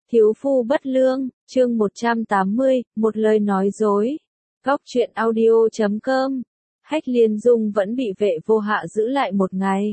Thiếu phu bất lương, chương 180, một lời nói dối. Góc truyện audio.com. Hách Liên Dung vẫn bị vệ vô hạ giữ lại một ngày.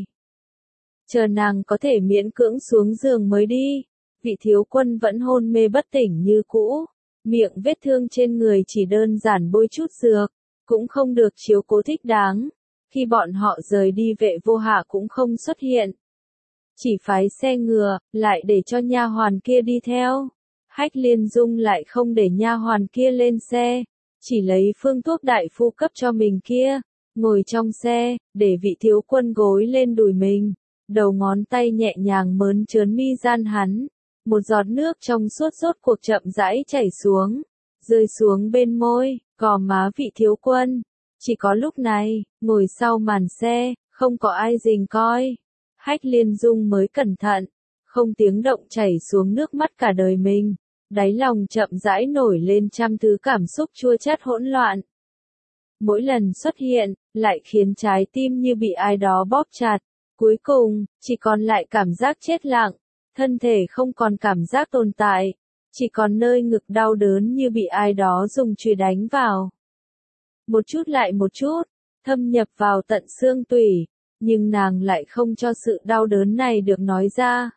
Chờ nàng có thể miễn cưỡng xuống giường mới đi. Vị thiếu quân vẫn hôn mê bất tỉnh như cũ. Miệng vết thương trên người chỉ đơn giản bôi chút dược, cũng không được chiếu cố thích đáng. Khi bọn họ rời đi vệ vô hạ cũng không xuất hiện. Chỉ phái xe ngựa, lại để cho nha hoàn kia đi theo. Hách Liên Dung lại không để nha hoàn kia lên xe, chỉ lấy phương thuốc đại phu cấp cho mình kia, ngồi trong xe, để vị thiếu quân gối lên đùi mình, đầu ngón tay nhẹ nhàng mớn trớn mi gian hắn, một giọt nước trong suốt rốt cuộc chậm rãi chảy xuống, rơi xuống bên môi, gò má vị thiếu quân. Chỉ có lúc này, ngồi sau màn xe, không có ai rình coi. Hách Liên Dung mới cẩn thận, không tiếng động chảy xuống nước mắt cả đời mình, đáy lòng chậm rãi nổi lên trăm thứ cảm xúc chua chát hỗn loạn. Mỗi lần xuất hiện, lại khiến trái tim như bị ai đó bóp chặt, cuối cùng, chỉ còn lại cảm giác chết lặng, thân thể không còn cảm giác tồn tại, chỉ còn nơi ngực đau đớn như bị ai đó dùng chùy đánh vào. Một chút lại một chút, thâm nhập vào tận xương tủy. Nhưng nàng lại không cho sự đau đớn này được nói ra.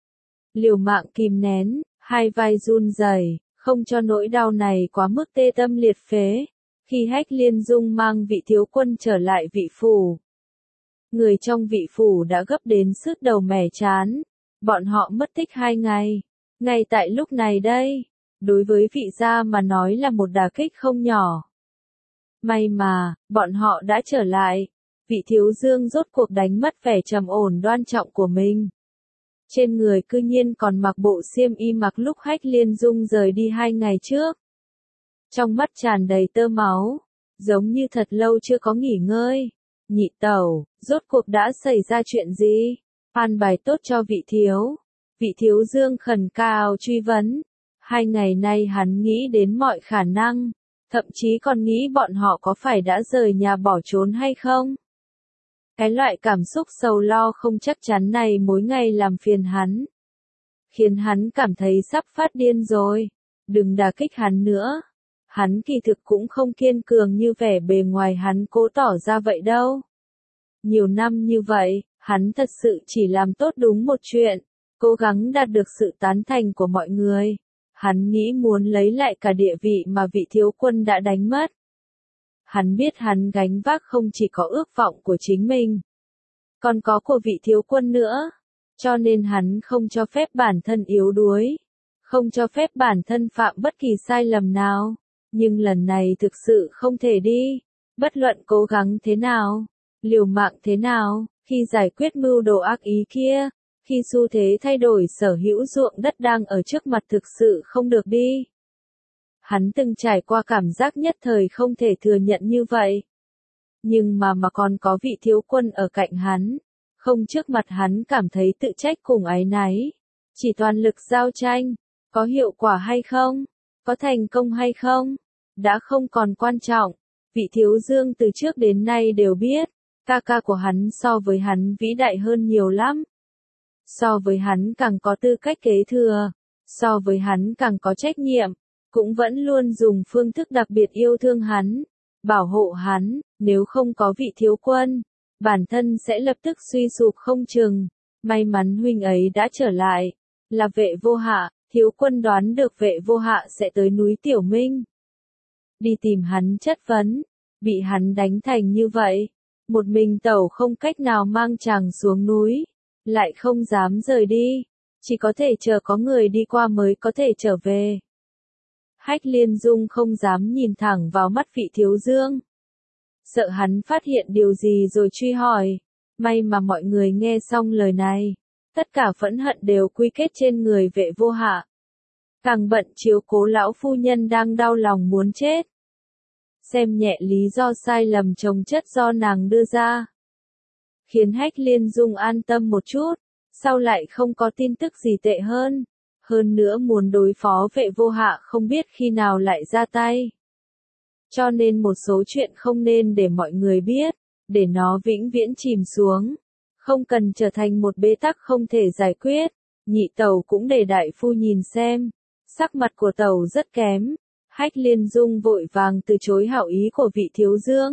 Liều mạng kìm nén, hai vai run rẩy, không cho nỗi đau này quá mức tê tâm liệt phế. Khi Hách Liên Dung mang vị thiếu quân trở lại vị phủ, người trong vị phủ đã gấp đến sứt đầu mẻ chán. Bọn họ mất tích 2 ngày. Ngay tại lúc này đây, đối với vị gia mà nói là một đả kích không nhỏ. May mà, bọn họ đã trở lại. Vị thiếu dương rốt cuộc đánh mất vẻ trầm ổn đoan trọng của mình. Trên người cư nhiên còn mặc bộ xiêm y mặc lúc Hách Liên Dung rời đi 2 ngày trước. Trong mắt tràn đầy tơ máu, giống như thật lâu chưa có nghỉ ngơi. Nhị tẩu, rốt cuộc đã xảy ra chuyện gì? An bài tốt cho vị thiếu. Vị thiếu dương khẩn cao truy vấn. 2 ngày nay hắn nghĩ đến mọi khả năng, thậm chí còn nghĩ bọn họ có phải đã rời nhà bỏ trốn hay không? Cái loại cảm xúc sầu lo không chắc chắn này mỗi ngày làm phiền hắn. Khiến hắn cảm thấy sắp phát điên rồi. Đừng đả kích hắn nữa. Hắn kỳ thực cũng không kiên cường như vẻ bề ngoài hắn cố tỏ ra vậy đâu. Nhiều năm như vậy, hắn thật sự chỉ làm tốt đúng một chuyện. Cố gắng đạt được sự tán thành của mọi người. Hắn nghĩ muốn lấy lại cả địa vị mà vị thiếu quân đã đánh mất. Hắn biết hắn gánh vác không chỉ có ước vọng của chính mình, còn có của vị thiếu quân nữa. Cho nên hắn không cho phép bản thân yếu đuối, không cho phép bản thân phạm bất kỳ sai lầm nào. Nhưng lần này thực sự không thể đi. Bất luận cố gắng thế nào, liều mạng thế nào, khi giải quyết mưu đồ ác ý kia, khi xu thế thay đổi sở hữu ruộng đất đang ở trước mặt thực sự không được đi. Hắn từng trải qua cảm giác nhất thời không thể thừa nhận như vậy. Nhưng mà còn có vị thiếu quân ở cạnh hắn, không trước mặt hắn cảm thấy tự trách cùng áy náy. Chỉ toàn lực giao tranh, có hiệu quả hay không, có thành công hay không, đã không còn quan trọng. Vị thiếu dương từ trước đến nay đều biết, ca ca của hắn so với hắn vĩ đại hơn nhiều lắm. So với hắn càng có tư cách kế thừa, so với hắn càng có trách nhiệm. Cũng vẫn luôn dùng phương thức đặc biệt yêu thương hắn, bảo hộ hắn. Nếu không có vị thiếu quân, bản thân sẽ lập tức suy sụp không chừng. May mắn huynh ấy đã trở lại, là vệ vô hạ. Thiếu quân đoán được vệ vô hạ sẽ tới núi Tiểu Minh, đi tìm hắn chất vấn. Bị hắn đánh thành như vậy, một mình tẩu không cách nào mang chàng xuống núi, lại không dám rời đi, chỉ có thể chờ có người đi qua mới có thể trở về. Hách Liên Dung không dám nhìn thẳng vào mắt vị thiếu dương. Sợ hắn phát hiện điều gì rồi truy hỏi. May mà mọi người nghe xong lời này. Tất cả phẫn hận đều quy kết trên người vệ vô hạ. Càng bận chiếu cố lão phu nhân đang đau lòng muốn chết. Xem nhẹ lý do sai lầm chồng chất do nàng đưa ra. Khiến Hách Liên Dung an tâm một chút. Sau lại không có tin tức gì tệ hơn. Hơn nữa muốn đối phó vệ vô hạ không biết khi nào lại ra tay. Cho nên một số chuyện không nên để mọi người biết, để nó vĩnh viễn chìm xuống. Không cần trở thành một bế tắc không thể giải quyết. nhị tẩu cũng để đại phu nhìn xem. Sắc mặt của tẩu rất kém. Hách Liên Dung vội vàng từ chối hảo ý của vị thiếu dương.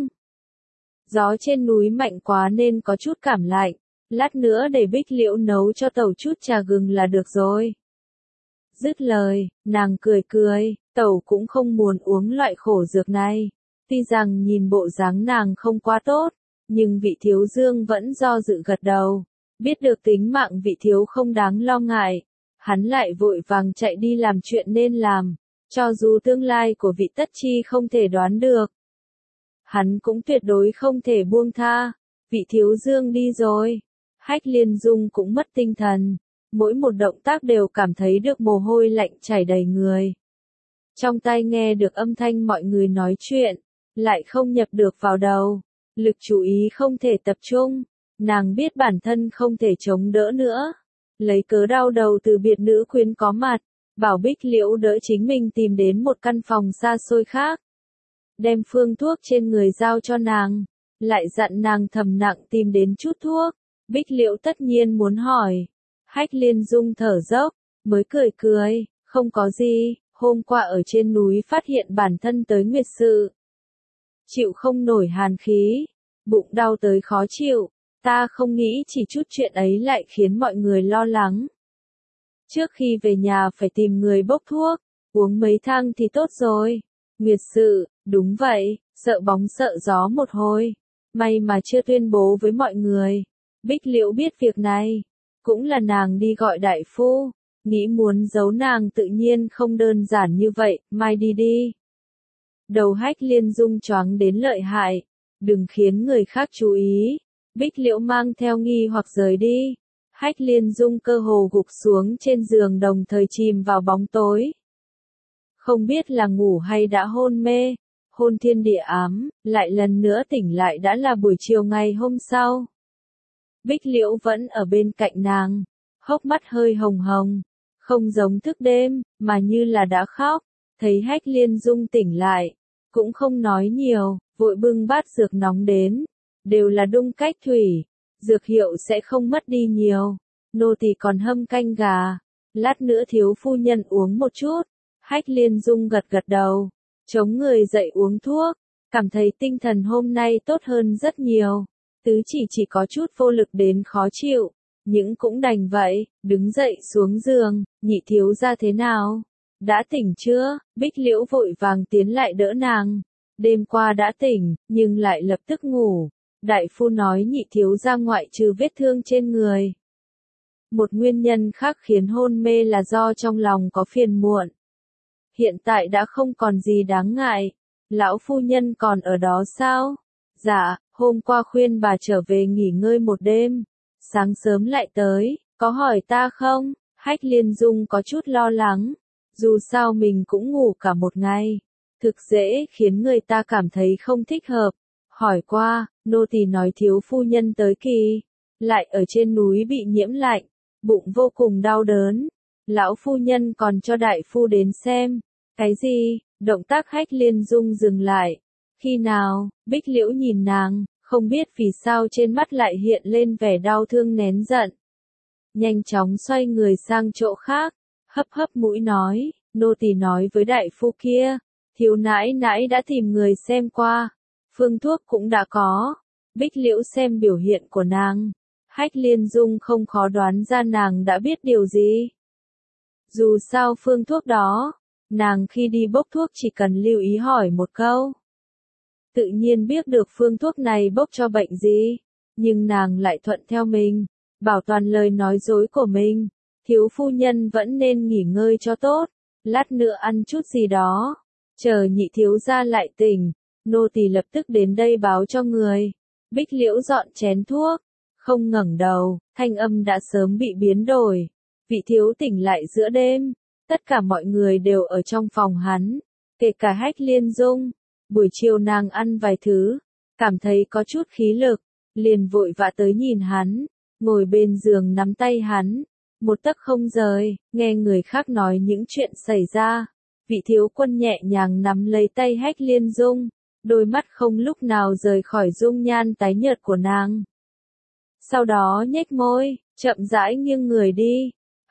Gió trên núi mạnh quá nên có chút cảm lạnh. Lát nữa để Bích Liễu nấu cho tẩu chút trà gừng là được rồi. Dứt lời, nàng cười cười, tẩu cũng không muốn uống loại khổ dược này. Tuy rằng nhìn bộ dáng nàng không quá tốt, nhưng vị thiếu dương vẫn do dự gật đầu. Biết được tính mạng vị thiếu không đáng lo ngại, hắn lại vội vàng chạy đi làm chuyện nên làm. Cho dù tương lai của vị tất chi không thể đoán được, hắn cũng tuyệt đối không thể buông tha. Vị thiếu dương đi rồi. Hách Liên Dung cũng mất tinh thần. Mỗi một động tác đều cảm thấy được mồ hôi lạnh chảy đầy người. Trong tai nghe được âm thanh mọi người nói chuyện, lại không nhập được vào đầu. Lực chú ý không thể tập trung. Nàng biết bản thân không thể chống đỡ nữa. Lấy cớ đau đầu từ biệt nữ quyến có mặt, bảo Bích Liễu đỡ chính mình tìm đến một căn phòng xa xôi khác. Đem phương thuốc trên người giao cho nàng, lại dặn nàng thầm nặng tìm đến chút thuốc. Bích Liễu tất nhiên muốn hỏi. Hách Liên Dung thở dốc, mới cười cười, không có gì, hôm qua ở trên núi phát hiện bản thân tới nguyệt sự. Chịu không nổi hàn khí, bụng đau tới khó chịu, ta không nghĩ chỉ chút chuyện ấy lại khiến mọi người lo lắng. Trước khi về nhà phải tìm người bốc thuốc, uống mấy thang thì tốt rồi. Nguyệt sự, đúng vậy, sợ bóng sợ gió một hồi. May mà chưa tuyên bố với mọi người. Bích Liễu biết việc này. Cũng là nàng đi gọi đại phu. Nghĩ muốn giấu nàng tự nhiên không đơn giản như vậy, mai đi đi. Đầu Hách Liên Dung choáng đến lợi hại. Đừng khiến người khác chú ý. Bích Liễu mang theo nghi hoặc rời đi. Hách Liên Dung cơ hồ gục xuống trên giường đồng thời chìm vào bóng tối. Không biết là ngủ hay đã hôn mê, hôn thiên địa ám, lại lần nữa tỉnh lại đã là buổi chiều ngày hôm sau. Bích Liễu vẫn ở bên cạnh nàng, hốc mắt hơi hồng hồng, không giống thức đêm, mà như là đã khóc. Thấy Hách Liên Dung tỉnh lại, cũng không nói nhiều, vội bưng bát dược nóng đến. Đều là đung cách thủy, dược hiệu sẽ không mất đi nhiều. Nô tỳ còn hâm canh gà, lát nữa thiếu phu nhân uống một chút. Hách Liên Dung gật gật đầu, chống người dậy uống thuốc, cảm thấy tinh thần hôm nay tốt hơn rất nhiều. Tứ chỉ có chút vô lực đến khó chịu, nhưng cũng đành vậy, đứng dậy xuống giường, nhị thiếu gia thế nào? Đã tỉnh chưa? Bích Liễu vội vàng tiến lại đỡ nàng. Đêm qua đã tỉnh, nhưng lại lập tức ngủ. Đại phu nói nhị thiếu gia ngoại trừ vết thương trên người. Một nguyên nhân khác khiến hôn mê là do trong lòng có phiền muộn. Hiện tại đã không còn gì đáng ngại. Lão phu nhân còn ở đó sao? Dạ, hôm qua khuyên bà trở về nghỉ ngơi một đêm. Sáng sớm lại tới, có hỏi ta không? Hách Liên Dung có chút lo lắng. Dù sao mình cũng ngủ cả một ngày. Thực dễ khiến người ta cảm thấy không thích hợp. Hỏi qua, nô tỳ nói thiếu phu nhân tới kỳ. Lại ở trên núi bị nhiễm lạnh. Bụng vô cùng đau đớn. Lão phu nhân còn cho đại phu đến xem. Cái gì? Động tác Hách Liên Dung dừng lại. Khi nào? Bích Liễu nhìn nàng, không biết vì sao trên mắt lại hiện lên vẻ đau thương nén giận. Nhanh chóng xoay người sang chỗ khác, hấp hấp mũi nói, nô tỳ nói với đại phu kia, thiếu nãi nãi đã tìm người xem qua, phương thuốc cũng đã có. Bích Liễu xem biểu hiện của nàng, Hách Liên Dung không khó đoán ra nàng đã biết điều gì. Dù sao phương thuốc đó, nàng khi đi bốc thuốc chỉ cần lưu ý hỏi một câu. Tự nhiên biết được phương thuốc này bốc cho bệnh gì, nhưng nàng lại thuận theo mình, bảo toàn lời nói dối của mình. Thiếu phu nhân vẫn nên nghỉ ngơi cho tốt, lát nữa ăn chút gì đó, chờ nhị thiếu gia lại tỉnh, nô tỳ lập tức đến đây báo cho người. Bích Liễu dọn chén thuốc, không ngẩng đầu, thanh âm đã sớm bị biến đổi. Vị thiếu tỉnh lại giữa đêm, tất cả mọi người đều ở trong phòng hắn, kể cả Hách Liên Dung. Buổi chiều nàng ăn vài thứ, cảm thấy có chút khí lực, liền vội vã tới nhìn hắn, ngồi bên giường nắm tay hắn, một tấc không rời, nghe người khác nói những chuyện xảy ra. Vị thiếu quân nhẹ nhàng nắm lấy tay Hách Liên Dung, đôi mắt không lúc nào rời khỏi dung nhan tái nhợt của nàng. Sau đó nhếch môi, chậm rãi nghiêng người đi.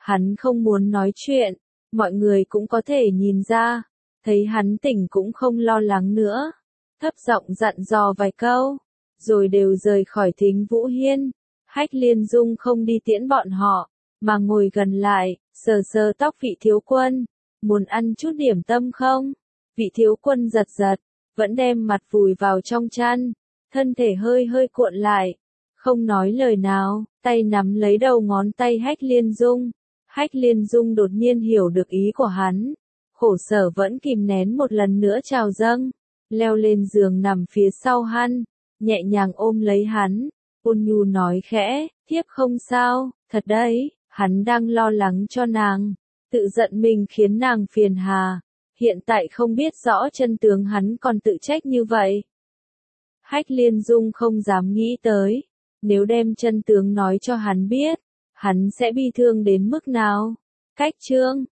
Hắn không muốn nói chuyện, mọi người cũng có thể nhìn ra, thấy hắn tỉnh cũng không lo lắng nữa. Thấp giọng dặn dò vài câu, rồi đều rời khỏi Thính Vũ Hiên. Hách Liên Dung không đi tiễn bọn họ, mà ngồi gần lại, sờ sờ tóc vị thiếu quân. Muốn ăn chút điểm tâm không? Vị thiếu quân giật giật, vẫn đem mặt vùi vào trong chăn, thân thể hơi hơi cuộn lại, không nói lời nào, tay nắm lấy đầu ngón tay Hách Liên Dung. Hách Liên Dung đột nhiên hiểu được ý của hắn, khổ sở vẫn kìm nén một lần nữa trào dâng, leo lên giường nằm phía sau hắn, nhẹ nhàng ôm lấy hắn, ôn nhu nói khẽ, thiếp không sao, thật đấy, hắn đang lo lắng cho nàng, tự giận mình khiến nàng phiền hà, hiện tại không biết rõ chân tướng hắn còn tự trách như vậy. Hách Liên Dung không dám nghĩ tới, nếu đem chân tướng nói cho hắn biết, hắn sẽ bi thương đến mức nào. Cách chương